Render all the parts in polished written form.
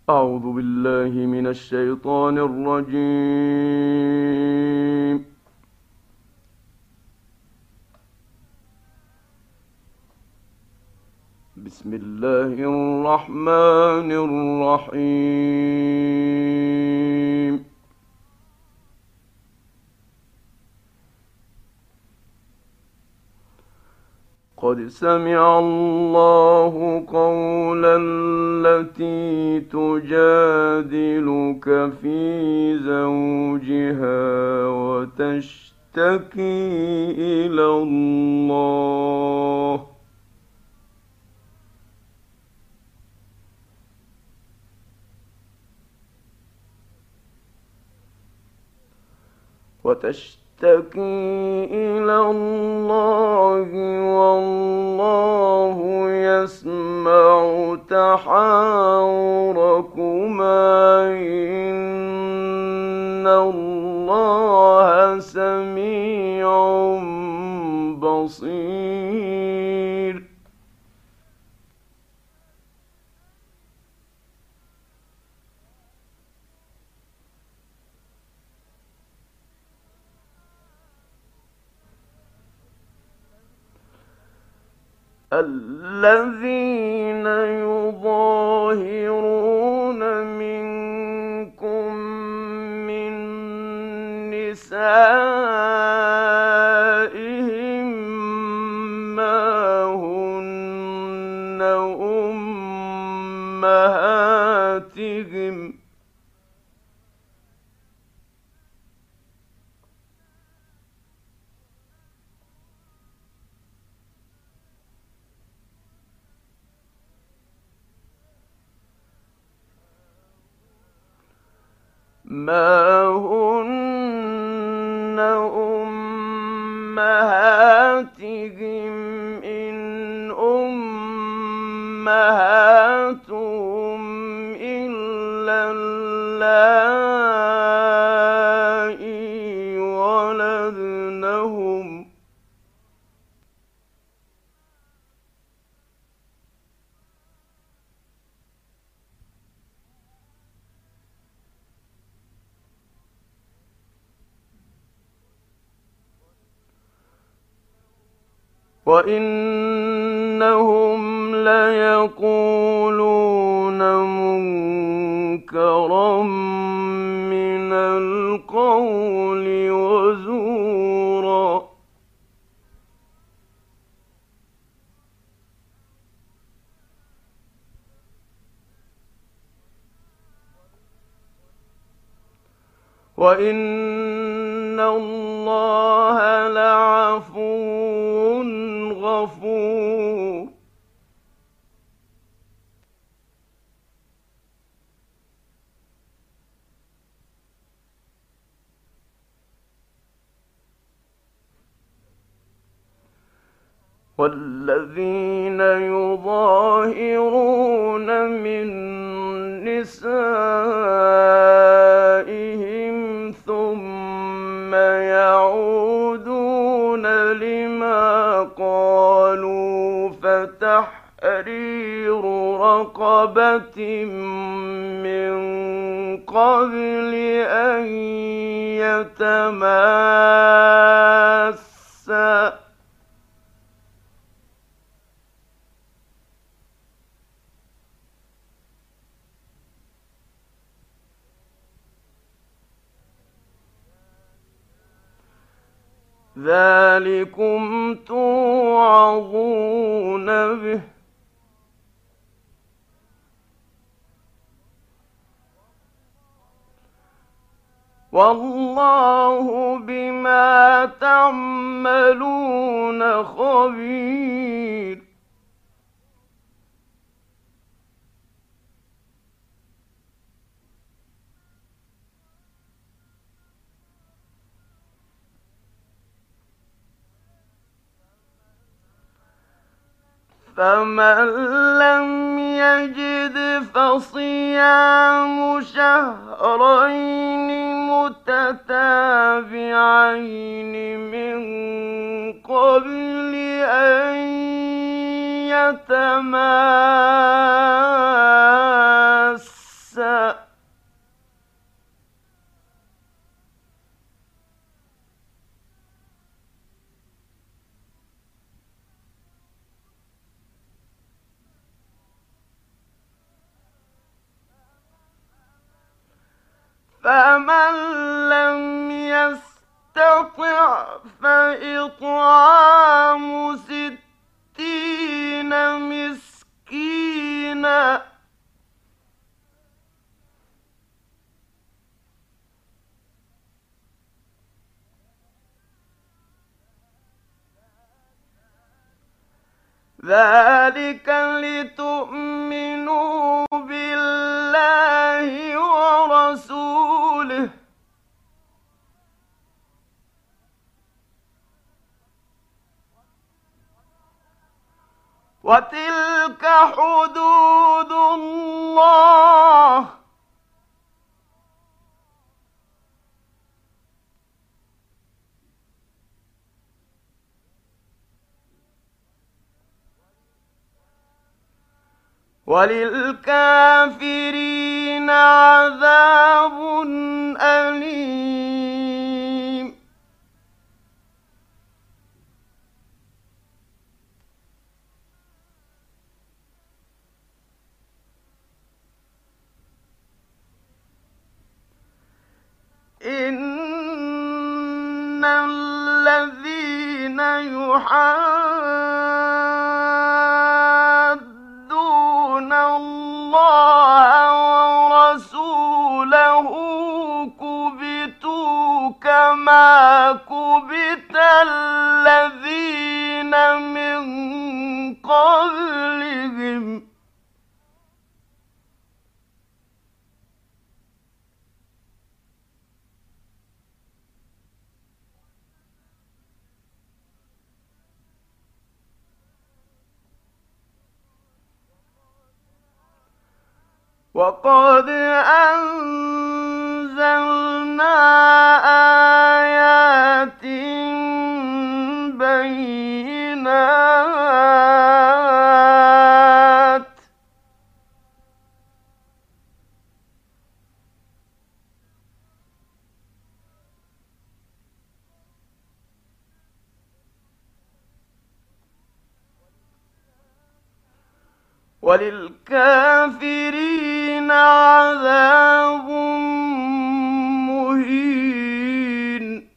أعوذ بالله من الشيطان الرجيم. بسم الله الرحمن الرحيم. قد سمع الله قولا التي تجادلك في زوجها وتشتكي إلى الله والله يسمع تحاوركما إن الله سميع بصير. الذين يظاهرون منكم من نسائهم ما هن أمهاتهم ما هن أمهاتهم إن أمهاتهم إلا اللائي ولدنهم وإنهم ليقولون منكرا من القول وزورا. وإن الله لعفو غفور. والذين يظاهرون من نسائهم ثم يعودون لما قالوا فتحرير رقبة من قبل أن يتماسا ذلكم توعظون به والله بما تعملون خبير. فمن لم يجد فصيام شهرين متتابعين من قبل أن يتماسا فمن لم يستطع فإطعام 60 مسكينا ذلك لتؤمنوا بالله ورسوله وتلك حدود الله وللكافرين عذاب أليم إن الذين يحادون الله ورسوله كبتوا كما كبت الذين من قبلهم وقد أنزلنا آيات بينات وللكافرين عذاب مهين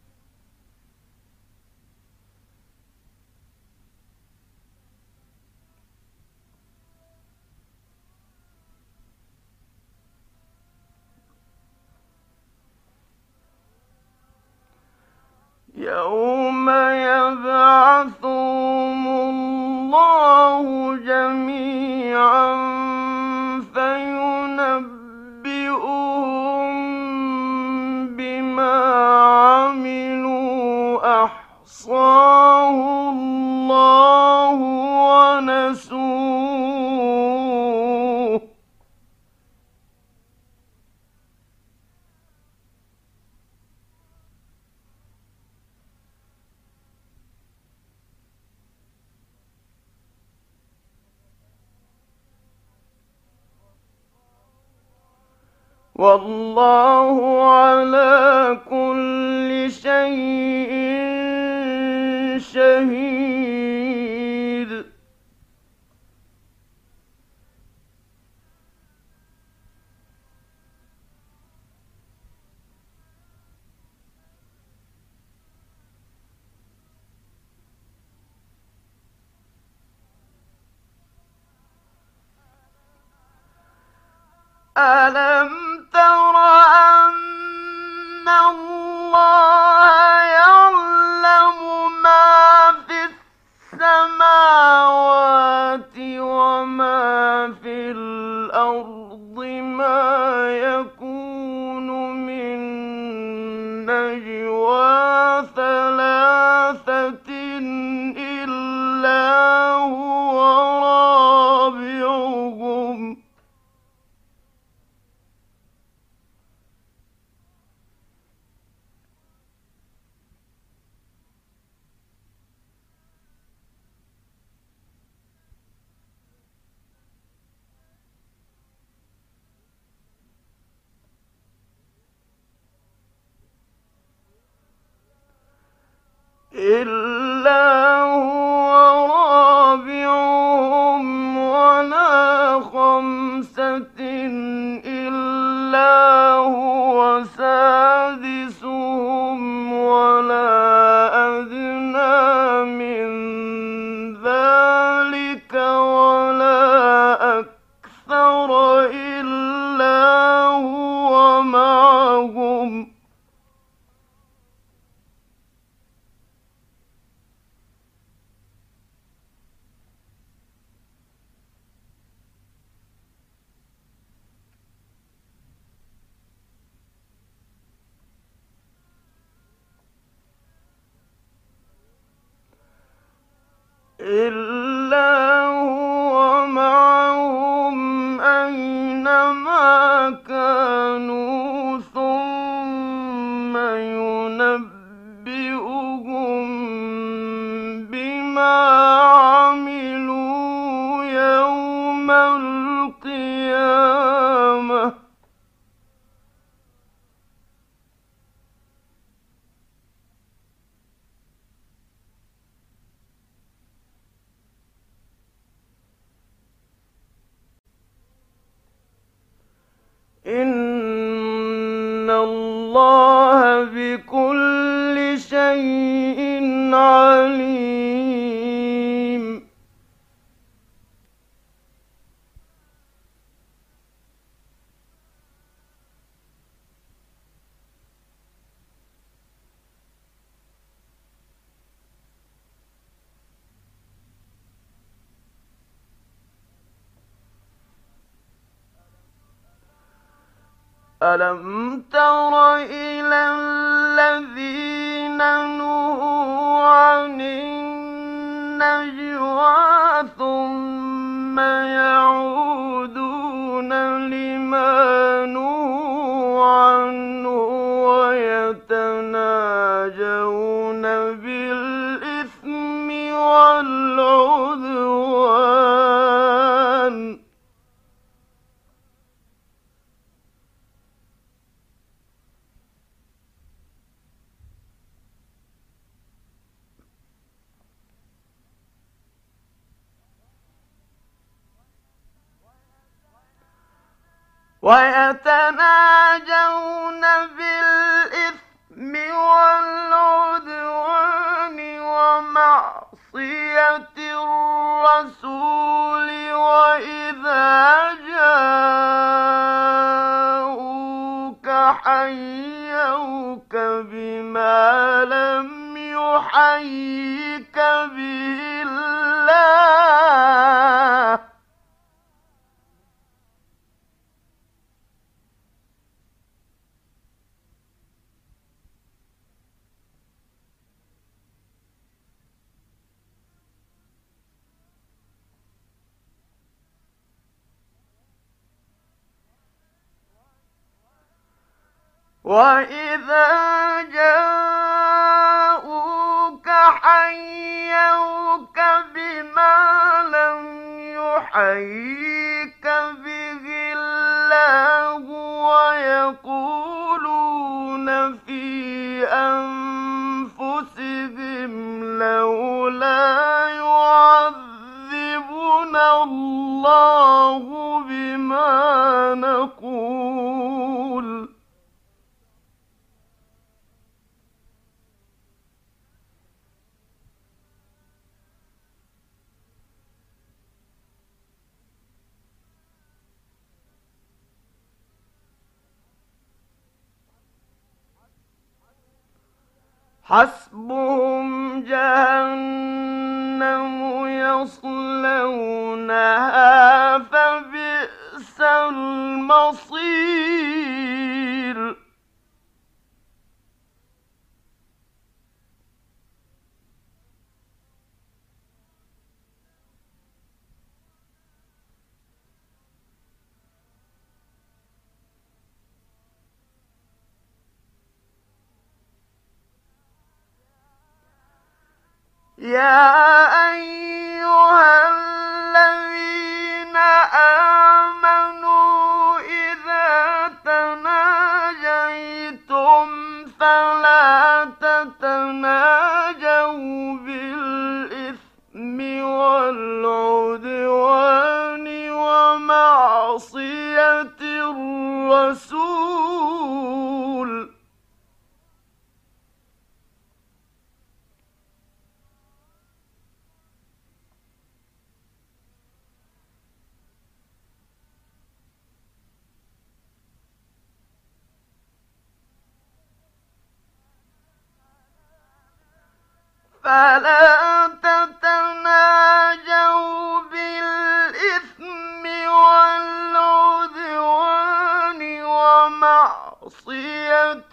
يوم يبعثهم الله جميعا فينبئهم بما عملوا أحصاه الله ونسوه والله على كل شيء شهيد ألم تر أن الله يعلم ما في السماوات وما في الأرض ما يكون من نجوى ثلاثة إلا هو رابعهم إلا هو رابعهم ولا خمسة إلا هو إلا هو معهم أينما كانوا ثم ينبئهم بما عملوا يوم القيامة. إن الله بكل شيء عليم. ألم تر إلى الذين نهوا عن النجوى ثم يعودون لما نهوا عنه ويتناجون بالإثم والعدوان ومعصية الرسول وإذا جاءوك حيوك بما لم يحيك به الله وإذا جاءوك حيوك بما لم يحيك به الله ويقولون في أنفسهم لولا يعذبنا الله بما نقول حسبهم جهنم يصلونها فبئس المصير يا أيها الذين آمنوا إذا تناجيتم فلا تتناجوا بالإثم والعدوان ومعصية الرسول فلا تتناجوا بالإثم والعدوان ومعصية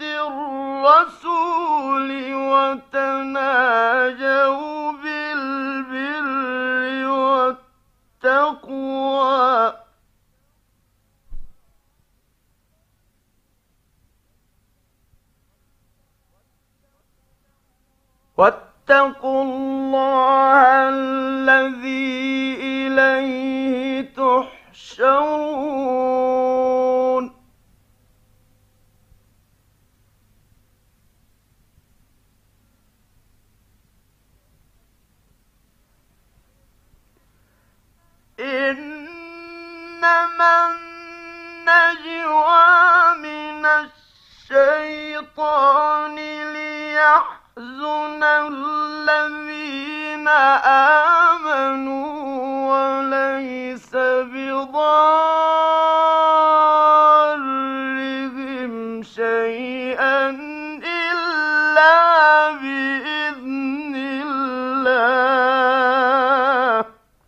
الرسول وتناجوا بالبر واتقوا الله الذي إليه تحشرون إنما النجوى من الشيطان ليحزن الذين آمنوا وليس بضارهم شيئا إلا بإذن الله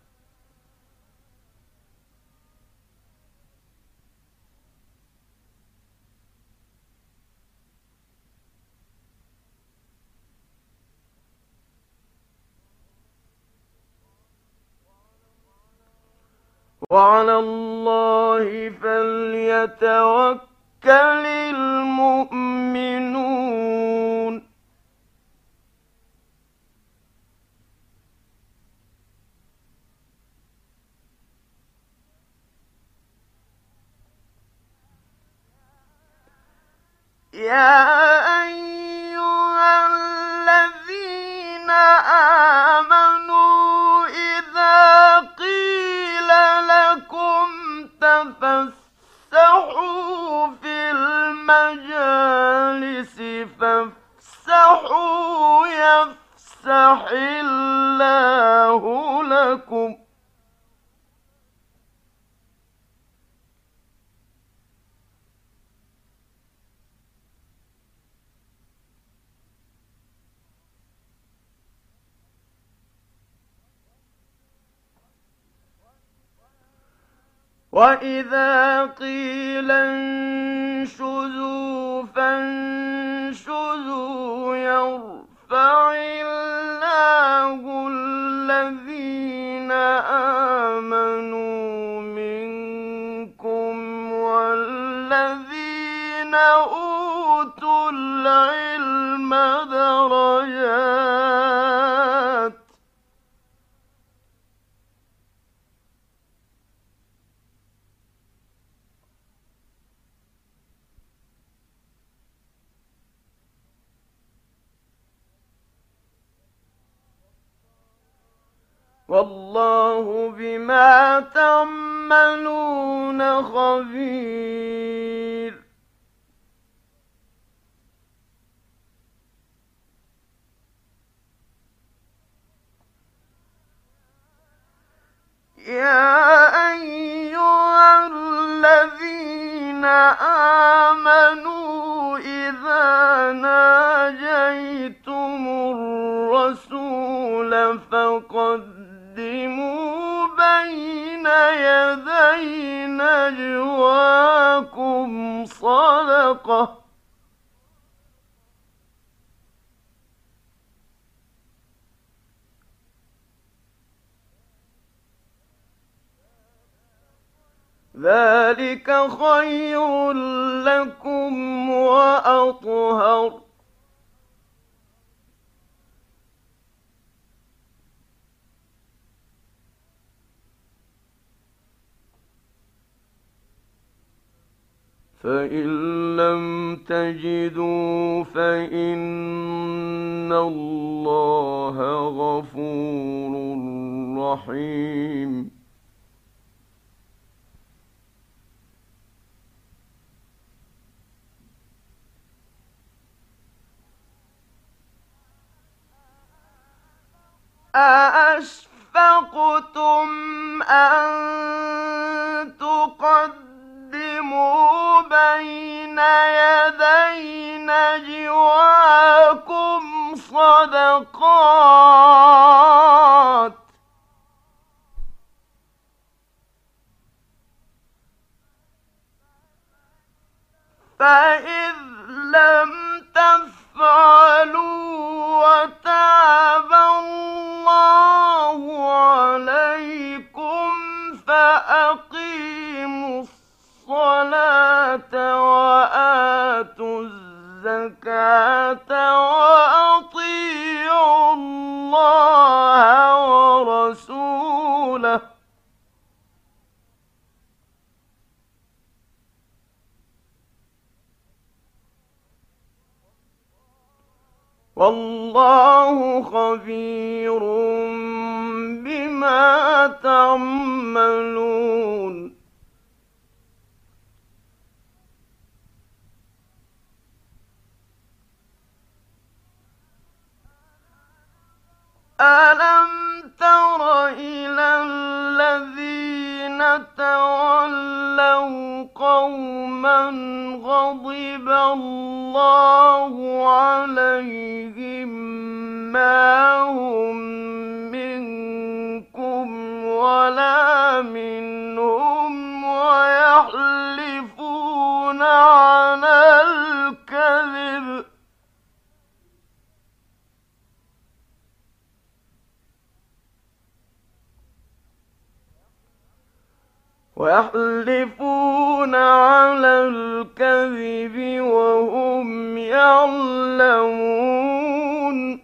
وعلى الله فليتوكل المؤمنون يا أيها الذين آمنوا إذا قيل لكم تفسحوا في المجالس فافسحوا يفسح الله لكم وإذا قيل انشزوا فانشزوا يرفع الله الذين آمنوا منكم والذين أوتوا العلم درجات والله بما تعملون خبير يا أيها الذين آمنوا إذا ناجيتم الرسول فقدموا بين يدي نجواكم صدقة ذلك خير لكم وأطهر فإن لم تجدوا فإن الله غفور رحيم أأشفقتم أن تقدموا بين يدي نجواكم صدقات فإذ لم تفعلوا وتاب الله عليكم فأقيموا الصلاة وآتوا الزكاة وأطيعوا والله خبير بما تعملون. ألم تر إلى الذين تولوا قوما غضب الله عليهم ما هم منكم ولا منهم ويحلفون على الكذب وهم يعلمون.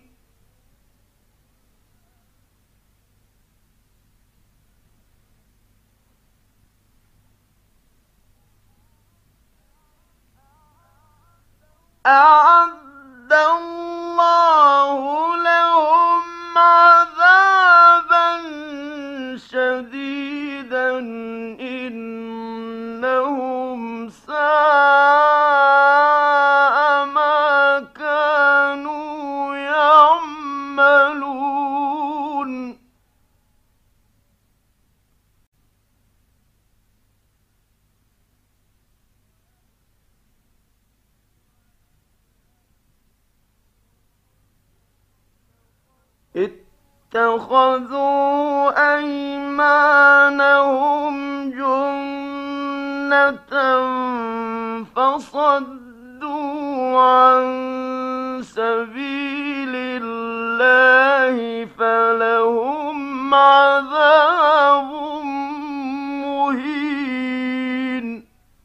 أعد الله لهم عذابا شديدا إنهم ساء ما كانوا يعملون. اتخذوا أيمانهم جنة فصدوا عن سبيل الله فلهم عذاب مهين.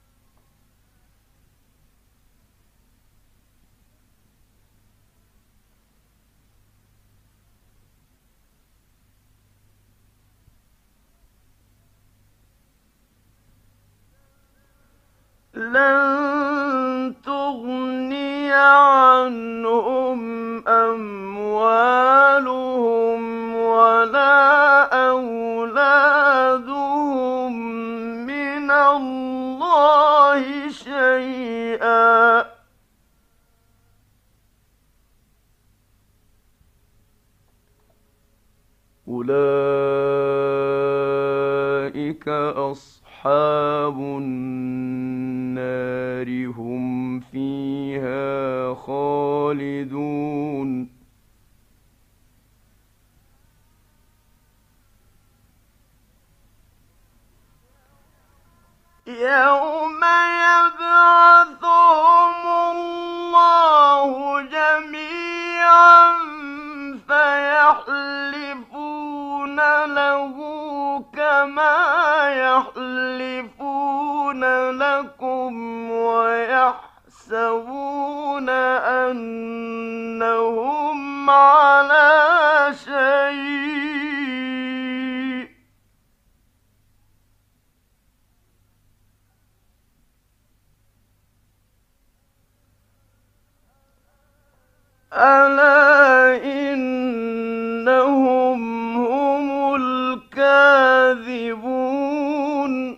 لن تغني عنهم أموالهم ولا أولادهم من الله شيئا أولئك أصحاب النار هم فيها خالدون. يوم يبعثهم الله جميعا فيحلفون له كما يحلفون لكم ويحسبون أنهم على شيء ألا إنهم هم الكاذبون.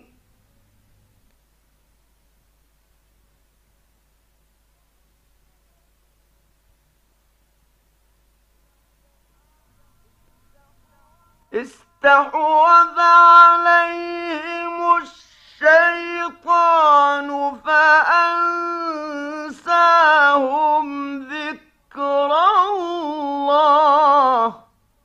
استحوذ عليهم الشيطان فأنساهم ذكر الله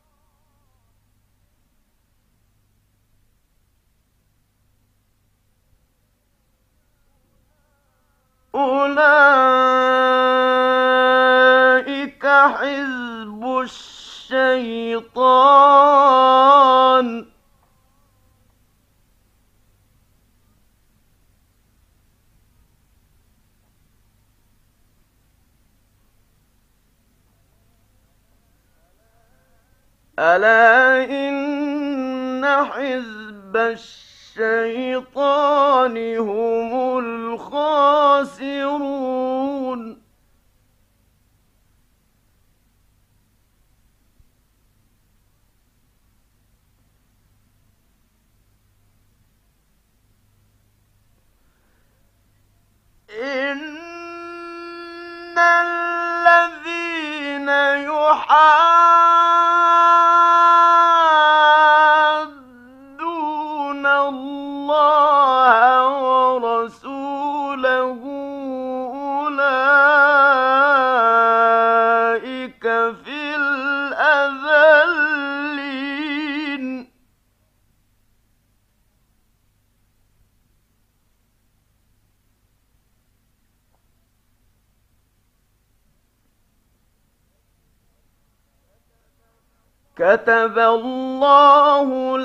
أولئك حزب الشيطان ألا إن حزب الشيطان هم الخاسرون. ورسوله أولئك في الأذلين كتب الله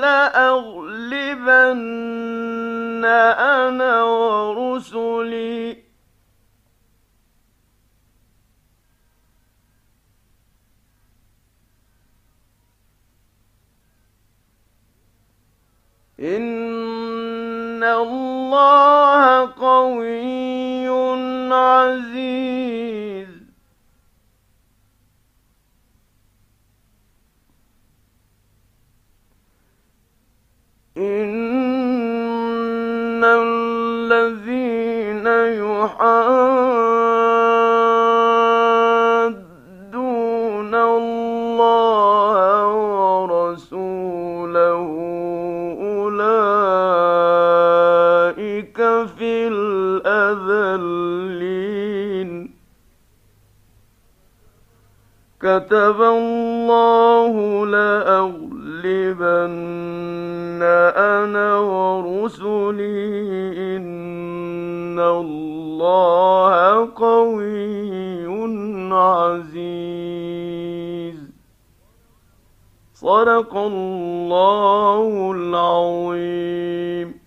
لأغلبن أنا ورسلي إن الله قوي عزيز إن الذين يحادون الله ورسوله أولئك في الأذلين كتب الله لأغلبن أنا ورسلي إن الله قوي عزيز صدق الله العظيم.